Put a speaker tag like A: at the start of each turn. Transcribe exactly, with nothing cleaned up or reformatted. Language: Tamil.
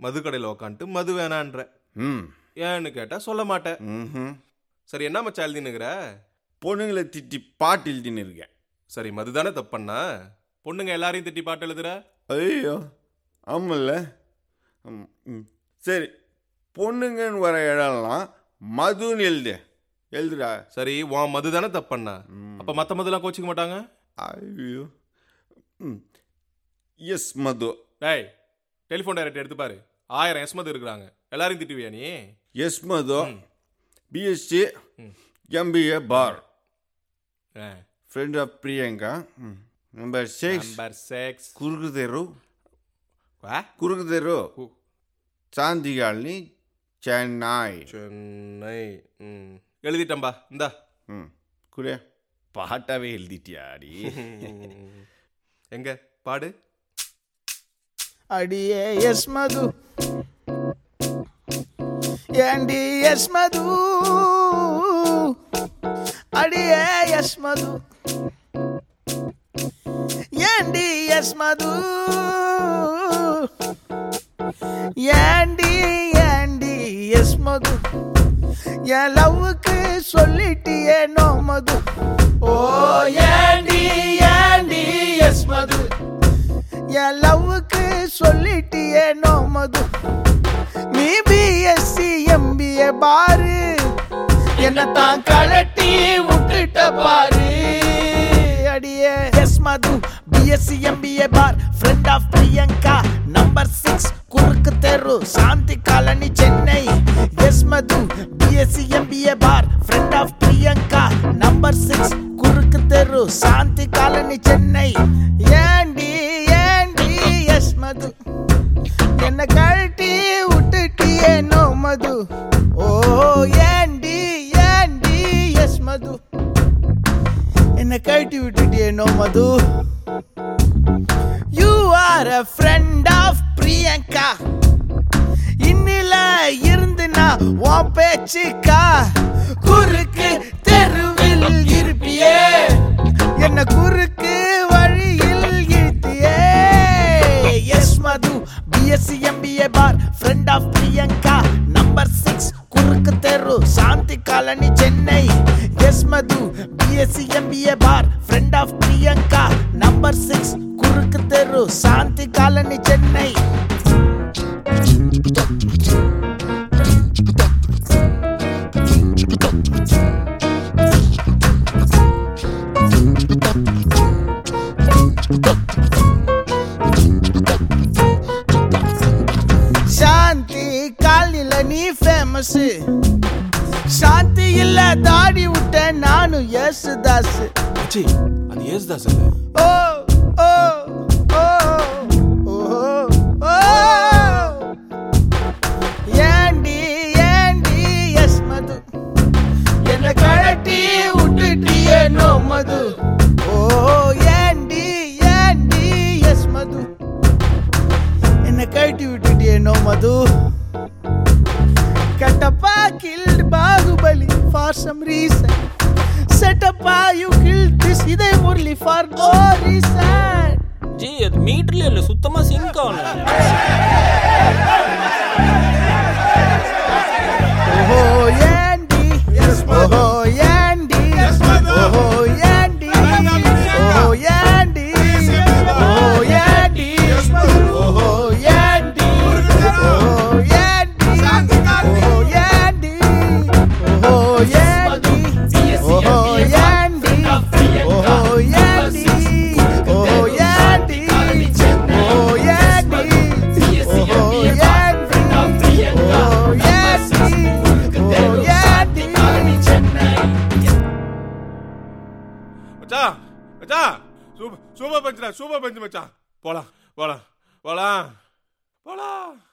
A: மது கடையில் உக்காந்துட்டு மது வேணான்ற.
B: ம்
A: ஏன்னு கேட்டா சொல்ல மாட்டேன்.
B: ம்
A: சரி, என்ன மச்சா எழுதினுங்கிற?
B: பொண்ணுங்களை திட்டி பாட்டு எழுதின்னு இருக்கேன்.
A: சரி, மது தானே தப்பண்ணா? பொண்ணுங்க எல்லாரையும் திட்டி பாட்டு எழுதுற?
B: ஐயோ ஆமல்ல. சரி, பொண்ணுங்கன்னு வர இடம்லாம் மதுன்னு எழுது எழுதுடா.
A: சரி, உன் மது தானே தப்பண்ணா? அப்போ மற்ற மதுலாம் கோச்சிக்க மாட்டாங்க?
B: ஐயோ ம் எஸ் மது.
A: டேய், டெலிஃபோன் டைரக்ட் எடுத்து பாரு. ஆயிரம் எஸ் மது இருக்கிறாங்க. எல்லாரையும் திட்டுவியா நீ?
B: எஸ் மது, பிஎஸ்சி, எம்பிஏ பார், friend of Priyanka, number six
A: number six
B: குறுக்கு தெரு குறுக்கு தெரு சாந்தி காலனி, சென்னை.
A: சென்னை. ம் எழுதிட்டம்பா, இந்தா.
B: ம் குடியா. பாட்டாவே எழுதிட்டியாடி.
A: எங்க பாடு.
C: அடியே எஸ் மது, ஏண்டி எஸ் மது, அடியே எஸ் மது, ஏண்டி எஸ் மது, ஏண்டி ஏண்டி எஸ் மது, என் லவ்வுக்கு சொல்லிட்டியே நோ மது. ஓ ஏண்டி ஏண்டி எஸ் மது, என் லவ்வுக்கு சொல்லிட்டியே நோ மது. நீ பிஎஸ்சி எம்பிஏ பாரு, என்னத்தான் கலட்டி விட்டுட்ட பாரு. அடியே எஸ் மது, பிஎஸ்சி எம்பிஏ பார், friend of Priyanka, number six குறுக்கு தெரு, Shanti colony, Chennai. Yes Madhu, BSc MBA பார், friend of Priyanka, number six குறுக்கு தெரு, சாந்தி காலனி, சென்னை. ஏண்டி ஏண்டி எஸ் மது, என்ன கழட்டி விட்டுட்டியே நோ மது. ஓ ஏண்டி ஏண்டி எஸ் மது, என்ன கழட்டி விட்டுட்டியே no Madhu. You are a friend of Priyanka, இன்னில இருந்து நான் உன் பேச்சுக்கா, குறுக்கு தெருவில் இருப்பியே, என்ன குறுக்கு வழியில் இழுத்தியே. எஸ் மது, பிஎஸ்சி எம்பிஏ பார், friend of Priyanka, number six குறுக்கு தெரு, Shanti colony, Chennai. Yes Madhu, BSc MBA பார், friend of Priyanka, number six குறுக்கு தெரு, சாந்தி காலனி, சென்னை. சாந்தி காலில நீ ஃபேமஸ், சாந்தி இல்ல தாடி விட்ட நானும் யேசுதாஸ்.
A: அச்சி, அது யேசுதாஸ் இல்ல.
C: ஓ ஓ ஓ ஓ ஓ ஏண்டி ஏண்டி எஸ் மது, என்ன கழட்டி விட்டுட்டியே நோ மது. ஓ ஏண்டி ஏண்டி எஸ் மது, என்ன கழட்டி விட்டுட்டியே no Madhu. Katappa killed Bahubali for some reason. Setappa, you killed this idai murli for no reason.
D: Ji, அது மீட்டர்ல இல்ல, சுத்தமா சிங்க் ஆகல.
C: Oh Yandy, oh Yandy, oh Yandy, oh Yandy, oh Yandy, oh Yandy, oh Yandy, oh Yandy, oh Yandy, oh Yandy, oh Yandy, oh Yandy, oh Yandy, oh
A: மச்சான் மச்சான், சூப்பர் சூப்பர் பஞ்சுடா, சூப்பர் பஞ்சு மச்சான். போலாம் போலாம் போலாம் போலாம்.